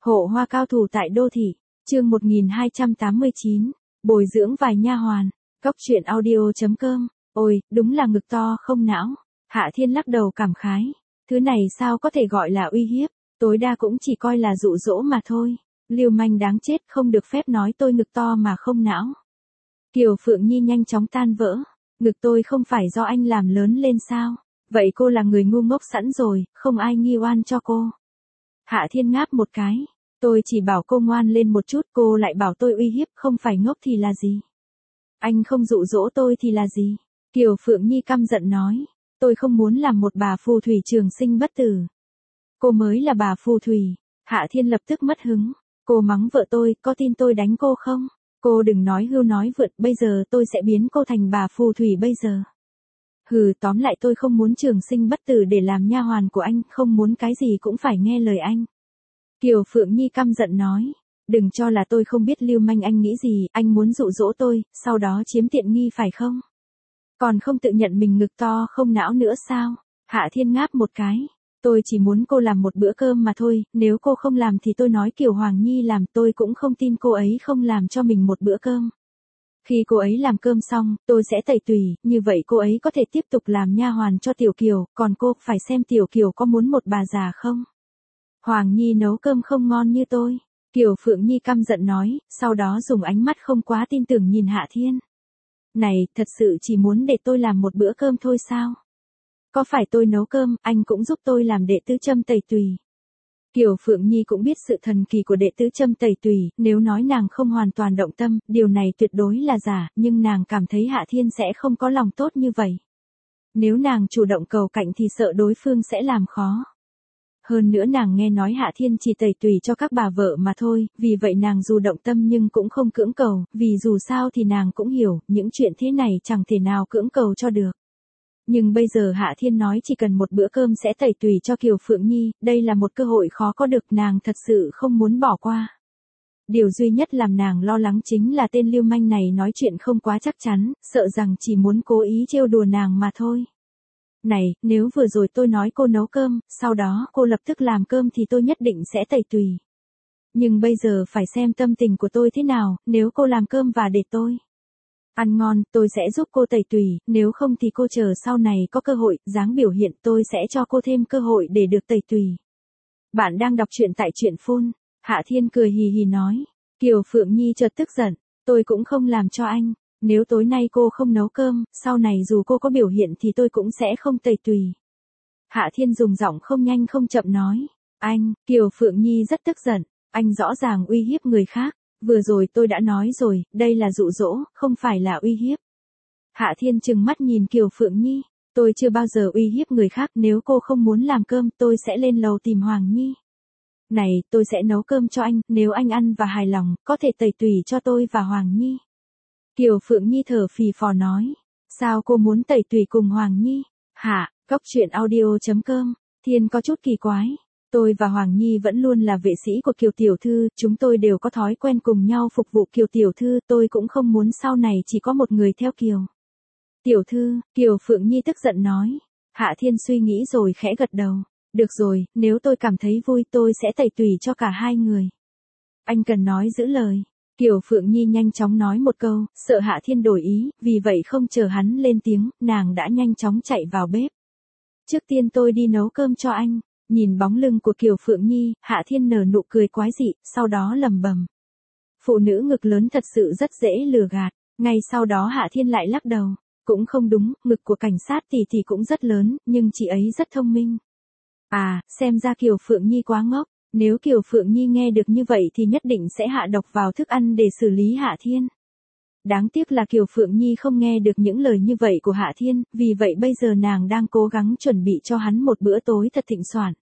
Hộ hoa cao thủ tại đô thị, chương 1289, bồi dưỡng vài nha hoàn, Cóc truyện audio.com, ôi, đúng là ngực to không não. Hạ Thiên lắc đầu cảm khái, thứ này sao có thể gọi là uy hiếp, tối đa cũng chỉ coi là dụ dỗ mà thôi. Lưu manh đáng chết, không được phép nói tôi ngực to mà không não. Kiều Phượng Nhi nhanh chóng tan vỡ, ngực tôi không phải do anh làm lớn lên sao, vậy cô là người ngu ngốc sẵn rồi, không ai nghi oan cho cô. Hạ Thiên ngáp một cái, tôi chỉ bảo cô ngoan lên một chút, cô lại bảo tôi uy hiếp, không phải ngốc thì là gì? Anh không dụ dỗ tôi thì là gì? Kiều Phượng Nhi căm giận nói, tôi không muốn làm một bà phù thủy trường sinh bất tử. Cô mới là bà phù thủy. Hạ Thiên lập tức mất hứng, cô mắng vợ tôi, có tin tôi đánh cô không? Cô đừng nói hưu nói vượt, bây giờ tôi sẽ biến cô thành bà phù thủy bây giờ. Hừ, tóm lại tôi không muốn trường sinh bất tử để làm nha hoàn của anh, không muốn cái gì cũng phải nghe lời anh. Kiều Phượng Nhi căm giận nói, đừng cho là tôi không biết lưu manh anh nghĩ gì, anh muốn dụ dỗ tôi, sau đó chiếm tiện nghi phải không? Còn không tự nhận mình ngực to không não nữa sao? Hạ Thiên ngáp một cái, tôi chỉ muốn cô làm một bữa cơm mà thôi, nếu cô không làm thì tôi nói Kiều Hoàng Nhi làm, tôi cũng không tin cô ấy không làm cho mình một bữa cơm. Khi cô ấy làm cơm xong, tôi sẽ tẩy tùy, như vậy cô ấy có thể tiếp tục làm nha hoàn cho Tiểu Kiều, còn cô phải xem Tiểu Kiều có muốn một bà già không? Hoàng Nhi nấu cơm không ngon như tôi. Kiều Phượng Nhi căm giận nói, sau đó dùng ánh mắt không quá tin tưởng nhìn Hạ Thiên. Này, thật sự chỉ muốn để tôi làm một bữa cơm thôi sao? Có phải tôi nấu cơm, anh cũng giúp tôi làm đệ tứ châm tẩy tùy. Kiều Phượng Nhi cũng biết sự thần kỳ của đệ tứ châm tẩy tùy, nếu nói nàng không hoàn toàn động tâm, điều này tuyệt đối là giả, nhưng nàng cảm thấy Hạ Thiên sẽ không có lòng tốt như vậy. Nếu nàng chủ động cầu cạnh thì sợ đối phương sẽ làm khó. Hơn nữa nàng nghe nói Hạ Thiên chỉ tẩy tùy cho các bà vợ mà thôi, vì vậy nàng dù động tâm nhưng cũng không cưỡng cầu, vì dù sao thì nàng cũng hiểu, những chuyện thế này chẳng thể nào cưỡng cầu cho được. Nhưng bây giờ Hạ Thiên nói chỉ cần một bữa cơm sẽ tẩy tùy cho Kiều Phượng Nhi, đây là một cơ hội khó có được, nàng thật sự không muốn bỏ qua. Điều duy nhất làm nàng lo lắng chính là tên lưu manh này nói chuyện không quá chắc chắn, sợ rằng chỉ muốn cố ý trêu đùa nàng mà thôi. Này, nếu vừa rồi tôi nói cô nấu cơm, sau đó cô lập tức làm cơm thì tôi nhất định sẽ tẩy tùy. Nhưng bây giờ phải xem tâm tình của tôi thế nào, nếu cô làm cơm và để tôi ăn ngon, tôi sẽ giúp cô tẩy tùy, nếu không thì cô chờ sau này có cơ hội, dáng biểu hiện tôi sẽ cho cô thêm cơ hội để được tẩy tùy. Bạn đang đọc truyện tại truyện phun. Hạ Thiên cười hì hì nói. Kiều Phượng Nhi chợt tức giận, tôi cũng không làm cho anh. Nếu tối nay cô không nấu cơm, sau này dù cô có biểu hiện thì tôi cũng sẽ không tẩy tùy. Hạ Thiên dùng giọng không nhanh không chậm nói. Anh, Kiều Phượng Nhi rất tức giận, anh rõ ràng uy hiếp người khác. Vừa rồi tôi đã nói rồi, đây là dụ dỗ, không phải là uy hiếp. Hạ Thiên trừng mắt nhìn Kiều Phượng Nhi, tôi chưa bao giờ uy hiếp người khác, nếu cô không muốn làm cơm tôi sẽ lên lầu tìm Hoàng Nhi. Này, tôi sẽ nấu cơm cho anh, nếu anh ăn và hài lòng, có thể tẩy tùy cho tôi và Hoàng Nhi. Kiều Phượng Nhi thở phì phò nói, sao cô muốn tẩy tùy cùng Hoàng Nhi? Hạ, Cóc truyện audio.com, Thiên có chút kỳ quái. Tôi và Hoàng Nhi vẫn luôn là vệ sĩ của Kiều Tiểu Thư, chúng tôi đều có thói quen cùng nhau phục vụ Kiều Tiểu Thư, tôi cũng không muốn sau này chỉ có một người theo Kiều Tiểu Thư. Kiều Phượng Nhi tức giận nói. Hạ Thiên suy nghĩ rồi khẽ gật đầu. Được rồi, nếu tôi cảm thấy vui tôi sẽ tẩy tùy cho cả hai người. Anh cần nói giữ lời. Kiều Phượng Nhi nhanh chóng nói một câu, sợ Hạ Thiên đổi ý, vì vậy không chờ hắn lên tiếng, nàng đã nhanh chóng chạy vào bếp. Trước tiên tôi đi nấu cơm cho anh. Nhìn bóng lưng của Kiều Phượng Nhi, Hạ Thiên nở nụ cười quái dị, sau đó lẩm bẩm. Phụ nữ ngực lớn thật sự rất dễ lừa gạt, ngay sau đó Hạ Thiên lại lắc đầu. Cũng không đúng, ngực của cảnh sát thì cũng rất lớn, nhưng chị ấy rất thông minh. À, xem ra Kiều Phượng Nhi quá ngốc, nếu Kiều Phượng Nhi nghe được như vậy thì nhất định sẽ hạ độc vào thức ăn để xử lý Hạ Thiên. Đáng tiếc là Kiều Phượng Nhi không nghe được những lời như vậy của Hạ Thiên, vì vậy bây giờ nàng đang cố gắng chuẩn bị cho hắn một bữa tối thật thịnh soạn.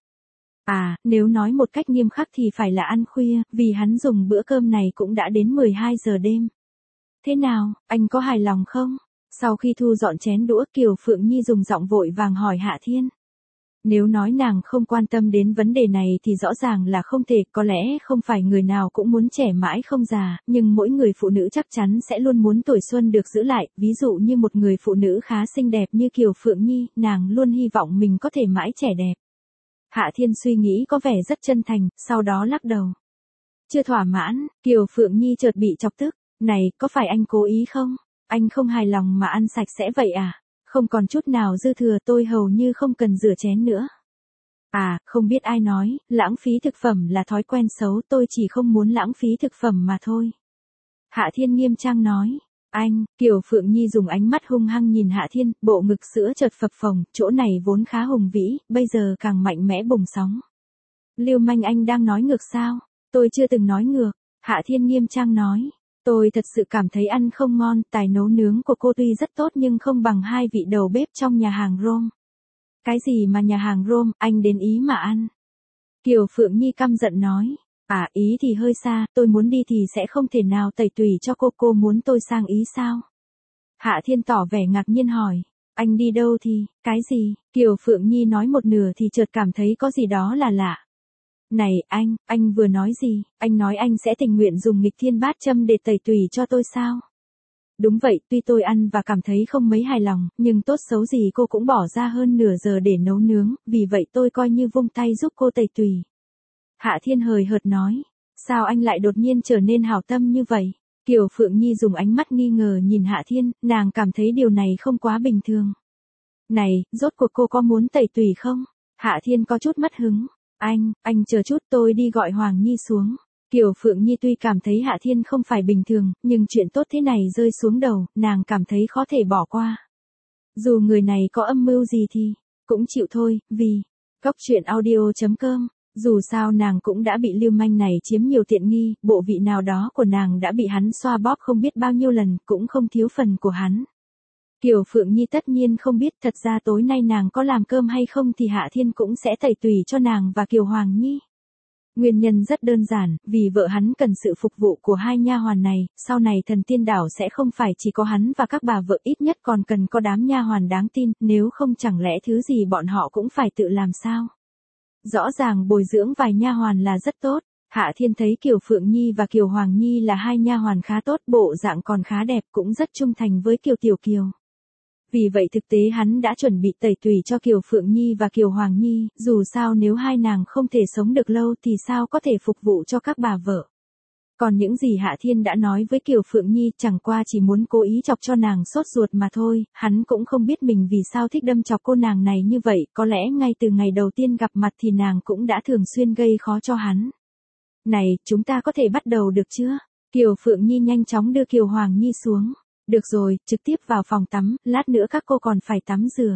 À, nếu nói một cách nghiêm khắc thì phải là ăn khuya, vì hắn dùng bữa cơm này cũng đã đến 12 giờ đêm. Thế nào, anh có hài lòng không? Sau khi thu dọn chén đũa, Kiều Phượng Nhi dùng giọng vội vàng hỏi Hạ Thiên. Nếu nói nàng không quan tâm đến vấn đề này thì rõ ràng là không thể, có lẽ không phải người nào cũng muốn trẻ mãi không già, nhưng mỗi người phụ nữ chắc chắn sẽ luôn muốn tuổi xuân được giữ lại, ví dụ như một người phụ nữ khá xinh đẹp như Kiều Phượng Nhi, nàng luôn hy vọng mình có thể mãi trẻ đẹp. Hạ Thiên suy nghĩ có vẻ rất chân thành, sau đó lắc đầu. Chưa thỏa mãn, Kiều Phượng Nhi chợt bị chọc tức. Này, có phải anh cố ý không? Anh không hài lòng mà ăn sạch sẽ vậy à? Không còn chút nào dư thừa, tôi hầu như không cần rửa chén nữa. À, không biết ai nói, lãng phí thực phẩm là thói quen xấu, tôi chỉ không muốn lãng phí thực phẩm mà thôi. Hạ Thiên nghiêm trang nói. Anh, Kiều Phượng Nhi dùng ánh mắt hung hăng nhìn Hạ Thiên, bộ ngực sữa chợt phập phồng, chỗ này vốn khá hùng vĩ, bây giờ càng mạnh mẽ bùng sóng. Lưu manh, anh đang nói ngược sao? Tôi chưa từng nói ngược. Hạ Thiên nghiêm trang nói. Tôi thật sự cảm thấy ăn không ngon, tài nấu nướng của cô tuy rất tốt nhưng không bằng hai vị đầu bếp trong nhà hàng Rome. Cái gì mà nhà hàng Rome, anh đến Ý mà ăn? Kiều Phượng Nhi căm giận nói. À, Ý thì hơi xa, tôi muốn đi thì sẽ không thể nào tẩy tùy cho cô muốn tôi sang Ý sao? Hạ Thiên tỏ vẻ ngạc nhiên hỏi. Anh đi đâu thì, cái gì? Kiều Phượng Nhi nói một nửa thì chợt cảm thấy có gì đó là lạ. Này, anh vừa nói gì? Anh nói anh sẽ tình nguyện dùng nghịch thiên bát châm để tẩy tùy cho tôi sao? Đúng vậy, tuy tôi ăn và cảm thấy không mấy hài lòng, nhưng tốt xấu gì cô cũng bỏ ra hơn nửa giờ để nấu nướng, vì vậy tôi coi như vung tay giúp cô tẩy tùy. Hạ Thiên hời hợt nói. Sao anh lại đột nhiên trở nên hảo tâm như vậy? Kiều Phượng Nhi dùng ánh mắt nghi ngờ nhìn Hạ Thiên, nàng cảm thấy điều này không quá bình thường. Này, rốt cuộc cô có muốn tẩy tùy không? Hạ Thiên có chút mất hứng. Anh chờ chút, tôi đi gọi Hoàng Nhi xuống. Kiều Phượng Nhi tuy cảm thấy Hạ Thiên không phải bình thường, nhưng chuyện tốt thế này rơi xuống đầu, nàng cảm thấy khó thể bỏ qua. Dù người này có âm mưu gì thì, cũng chịu thôi, vì, goctruyện.audio.com, dù sao nàng cũng đã bị lưu manh này chiếm nhiều tiện nghi, bộ vị nào đó của nàng đã bị hắn xoa bóp không biết bao nhiêu lần, cũng không thiếu phần của hắn. Kiều Phượng Nhi tất nhiên không biết thật ra tối nay nàng có làm cơm hay không thì Hạ Thiên cũng sẽ tẩy tùy cho nàng và Kiều Hoàng Nhi. Nguyên nhân rất đơn giản, vì vợ hắn cần sự phục vụ của hai nha hoàn này, sau này thần tiên đảo sẽ không phải chỉ có hắn và các bà vợ, ít nhất còn cần có đám nha hoàn đáng tin, nếu không chẳng lẽ thứ gì bọn họ cũng phải tự làm sao? Rõ ràng bồi dưỡng vài nha hoàn là rất tốt. Hạ Thiên thấy Kiều Phượng Nhi và Kiều Hoàng Nhi là hai nha hoàn khá tốt, bộ dạng còn khá đẹp, cũng rất trung thành với Kiều Tiểu Kiều. Vì vậy thực tế hắn đã chuẩn bị tẩy tùy cho Kiều Phượng Nhi và Kiều Hoàng Nhi, dù sao nếu hai nàng không thể sống được lâu thì sao có thể phục vụ cho các bà vợ. Còn những gì Hạ Thiên đã nói với Kiều Phượng Nhi chẳng qua chỉ muốn cố ý chọc cho nàng sốt ruột mà thôi, hắn cũng không biết mình vì sao thích đâm chọc cô nàng này như vậy, có lẽ ngay từ ngày đầu tiên gặp mặt thì nàng cũng đã thường xuyên gây khó cho hắn. Này, chúng ta có thể bắt đầu được chưa? Kiều Phượng Nhi nhanh chóng đưa Kiều Hoàng Nhi xuống. Được rồi, trực tiếp vào phòng tắm, lát nữa các cô còn phải tắm rửa.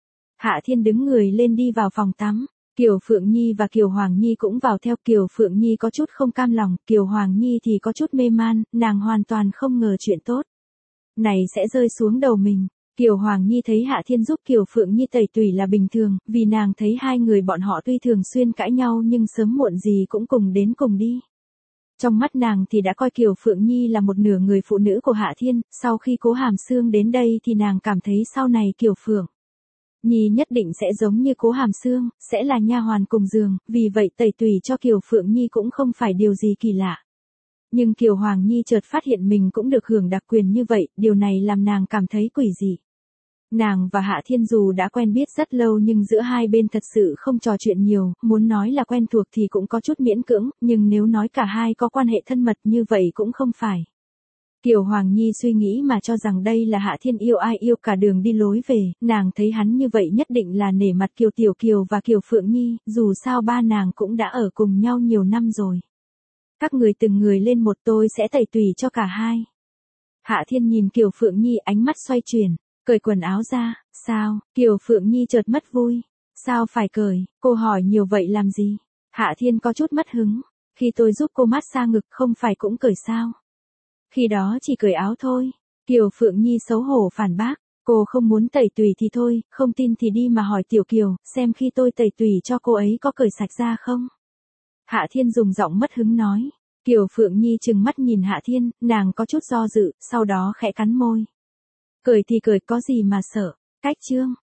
Hạ Thiên đứng người lên đi vào phòng tắm. Kiều Phượng Nhi và Kiều Hoàng Nhi cũng vào theo. Kiều Phượng Nhi có chút không cam lòng, Kiều Hoàng Nhi thì có chút mê man, nàng hoàn toàn không ngờ chuyện tốt này sẽ rơi xuống đầu mình. Kiều Hoàng Nhi thấy Hạ Thiên giúp Kiều Phượng Nhi tẩy tùy là bình thường, vì nàng thấy hai người bọn họ tuy thường xuyên cãi nhau nhưng sớm muộn gì cũng cùng đến cùng đi. Trong mắt nàng thì đã coi Kiều Phượng Nhi là một nửa người phụ nữ của Hạ Thiên, sau khi Cố Hàm Xương đến đây thì nàng cảm thấy sau này Kiều Phượng Nhi nhất định sẽ giống như Cố Hàm Xương, sẽ là nha hoàn cùng giường, vì vậy tẩy tùy cho Kiều Phượng Nhi cũng không phải điều gì kỳ lạ. Nhưng Kiều Hoàng Nhi chợt phát hiện mình cũng được hưởng đặc quyền như vậy, điều này làm nàng cảm thấy quỷ dị. Nàng và Hạ Thiên dù đã quen biết rất lâu nhưng giữa hai bên thật sự không trò chuyện nhiều, muốn nói là quen thuộc thì cũng có chút miễn cưỡng, nhưng nếu nói cả hai có quan hệ thân mật như vậy cũng không phải. Kiều Hoàng Nhi suy nghĩ mà cho rằng đây là Hạ Thiên yêu ai yêu cả đường đi lối về, nàng thấy hắn như vậy nhất định là nể mặt Kiều Tiểu Kiều và Kiều Phượng Nhi, dù sao ba nàng cũng đã ở cùng nhau nhiều năm rồi. Các người từng người lên một, tôi sẽ tẩy tùy cho cả hai. Hạ Thiên nhìn Kiều Phượng Nhi, ánh mắt xoay chuyển, cởi quần áo ra. Sao? Kiều Phượng Nhi chợt mất vui. Sao phải cởi? Cô hỏi nhiều vậy làm gì? Hạ Thiên có chút mất hứng. Khi tôi giúp cô massage ngực không phải cũng cởi sao? Khi đó chỉ cởi áo thôi. Kiều Phượng Nhi xấu hổ phản bác. Cô không muốn tẩy tùy thì thôi, không tin thì đi mà hỏi Tiểu Kiều, xem khi tôi tẩy tùy cho cô ấy có cởi sạch ra không? Hạ Thiên dùng giọng mất hứng nói. Kiều Phượng Nhi trừng mắt nhìn Hạ Thiên, nàng có chút do dự, sau đó khẽ cắn môi. Cởi thì cởi, có gì mà sợ. Cách chương